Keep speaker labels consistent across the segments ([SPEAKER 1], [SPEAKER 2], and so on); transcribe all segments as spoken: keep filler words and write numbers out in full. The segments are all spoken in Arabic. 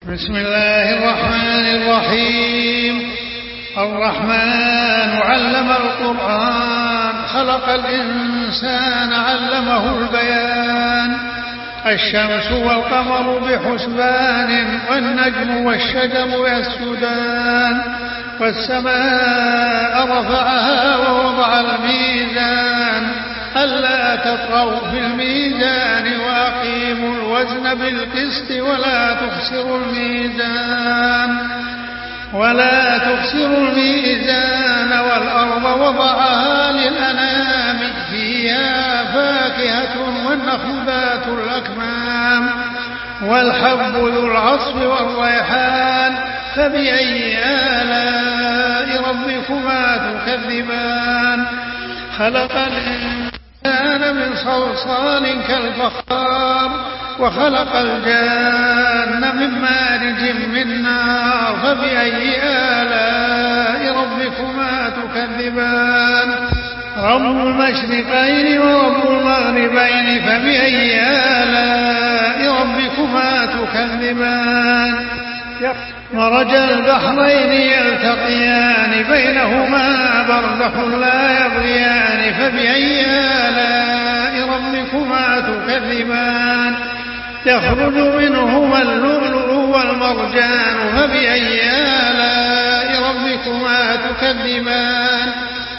[SPEAKER 1] بسم الله الرحمن الرحيم. الرحمن علم القرآن، خلق الإنسان علمه البيان. الشمس والقمر بحسبان، والنجم والشجر يسجدان. والسماء رفعها ووضع الميزان، ألا تطغوا في الميزان وأقيموا الوزن بالقسط ولا تخسروا الميزان ولا تخسروا الميزان والأرض وضعها للأنام، فيها فاكهة والنخل ذات الأكمام والحب ذو العصف والريحان. فبأي آلاء ربكما تكذبان؟ خلق الإنسان من صلصال كالفخار، وخلق الجان من مارج من نار. فبأي آلاء ربكما تكذبان؟ رب المشرقين ورب المغربين، فبأي آلاء ربكما تكذبان؟ مرج البحرين يلتقيان، بينهما برزخ لا يبغيان. فبأي آلاء ربكما تكذبان؟ يخرج منهما اللؤلؤ والمرجان. فبأي آلاء ربكما تكذبان؟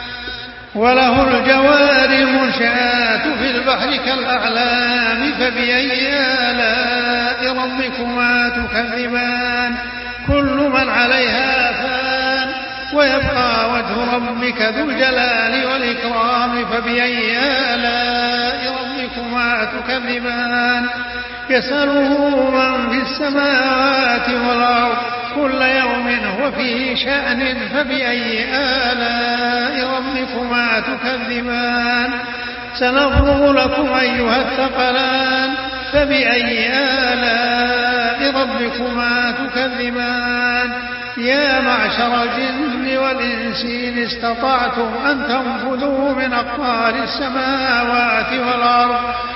[SPEAKER 1] وله الجوار المنشآت في البحر كالأعلام. فبأي آلاء ربكما تكذبان؟ كل من عليها فان، ويبقى وجه ربك ذو الجلال والإكرام. فبأي آلاء ربكما تكذبان؟ يسأله من في السماوات والأرض كل يوم هو في شأن. فبأي آلاء ربكما تكذبان؟ سنفرغ لكم أيها الثقلان. فبأي آلاء ربكما تكذبان؟ يا معشر الجن والإنس إن استطعتم أن تنفذوا من أقطار السماوات والأرض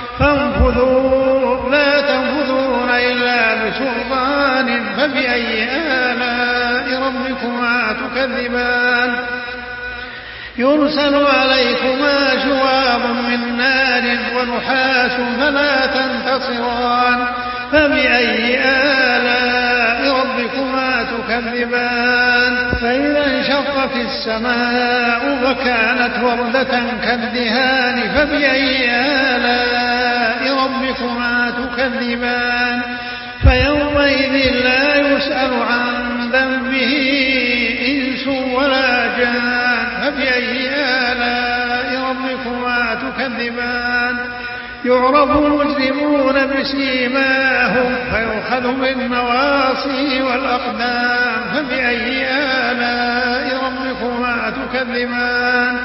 [SPEAKER 1] فانفذوا، لا تنفذون إلا بسلطان. فبأي آلاء ربكما تكذبان؟ يرسل عليكما شواظ من نار ونحاس فلا تنتصران. فبأي آلاء ربكما تكذبان؟ فإذا انشقت السماء فكانت وردة كالدهان. فبأي آلاء ربكما تكذبان؟ فيومئذ لا يسأل عن ذنبه إنس ولا جان. فبأي آلاء ربكما تكذبان؟ يعرف المجرمون بسيماهم فيؤخذ بالنواصي والأقدام. فبأي آلاء ربكما تكذبان؟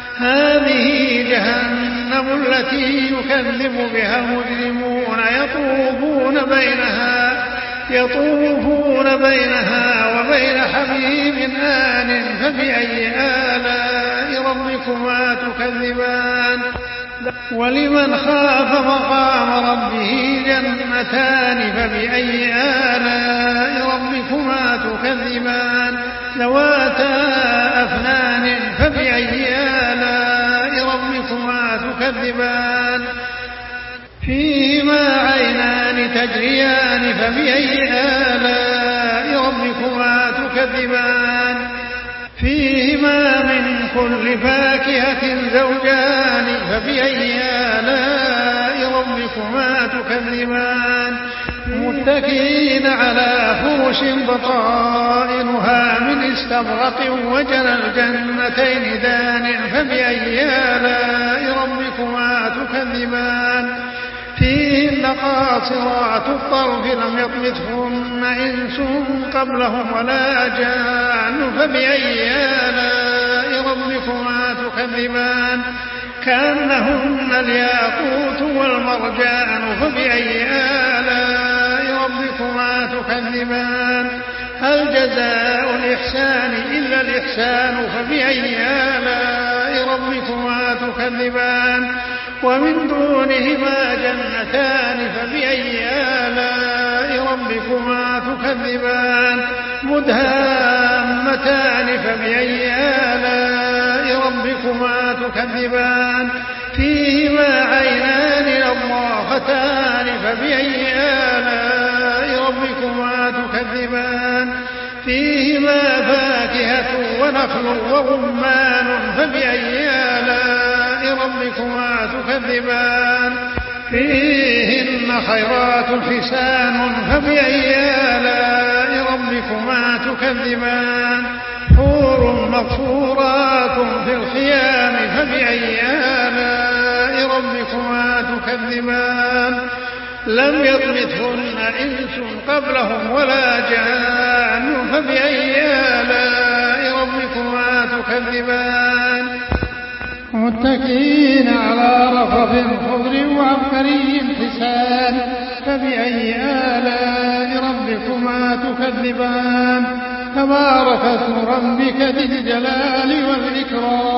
[SPEAKER 1] هذه جهنم التي يكذب بها المجرمون يطوفون بينها يطوفون بينها وبين حميم آن. فبأي آلاء ربكما تكذبان؟ ولمن خاف مقام ربه جنتان. فبأي آلاء ربكما تكذبان؟ ذواتا أفنان. فبأي آلاء ربكما تكذبان؟ فيهما عينان تجريان. فبأي آلاء ربكما تكذبان؟ فيهما من كل فاكهة زوجان. فبأي آلاء ربكما تكذبان؟ متكئين على فرش بطائنها من استبرق وجنى الجنتين دان. فبأي آلاء ربكما تكذبان؟ فيهن قاصرات الطرف لم يطمثهن إنس قبلهم ولا جان. فبأي آلاء ربكما تكذبان؟ كأنهن الياقوت والمرجان. فبأي آلاء ربكما تكذبان؟ هل جزاء الإحسان إلا الإحسان؟ فبأي آلاء ربكما ومن دونهما جنتان فبأي آلاء ربكما تكذبان مدهامتان فبأي آلاء ربكما تكذبان فيهما عينان نضاختان فبأي آلاء ربكما تكذبان فيهما فاكهة ونخل ورمان فبأي آلاء ربكما تكذبان فيهن خيرات حسان فبأي آلاء ربكما تكذبان حور مقصورات في الخيام فبأي آلاء ربكما تكذبان لم يطمثهن إنس قبلهم ولا جان فبأي آلاء ربكما تكذبان متكئين على رفرف خضر وعبقري حسان فبأي آلاء ربكما تكذبان تبارك اسم ربك ذي الجلال والإكرام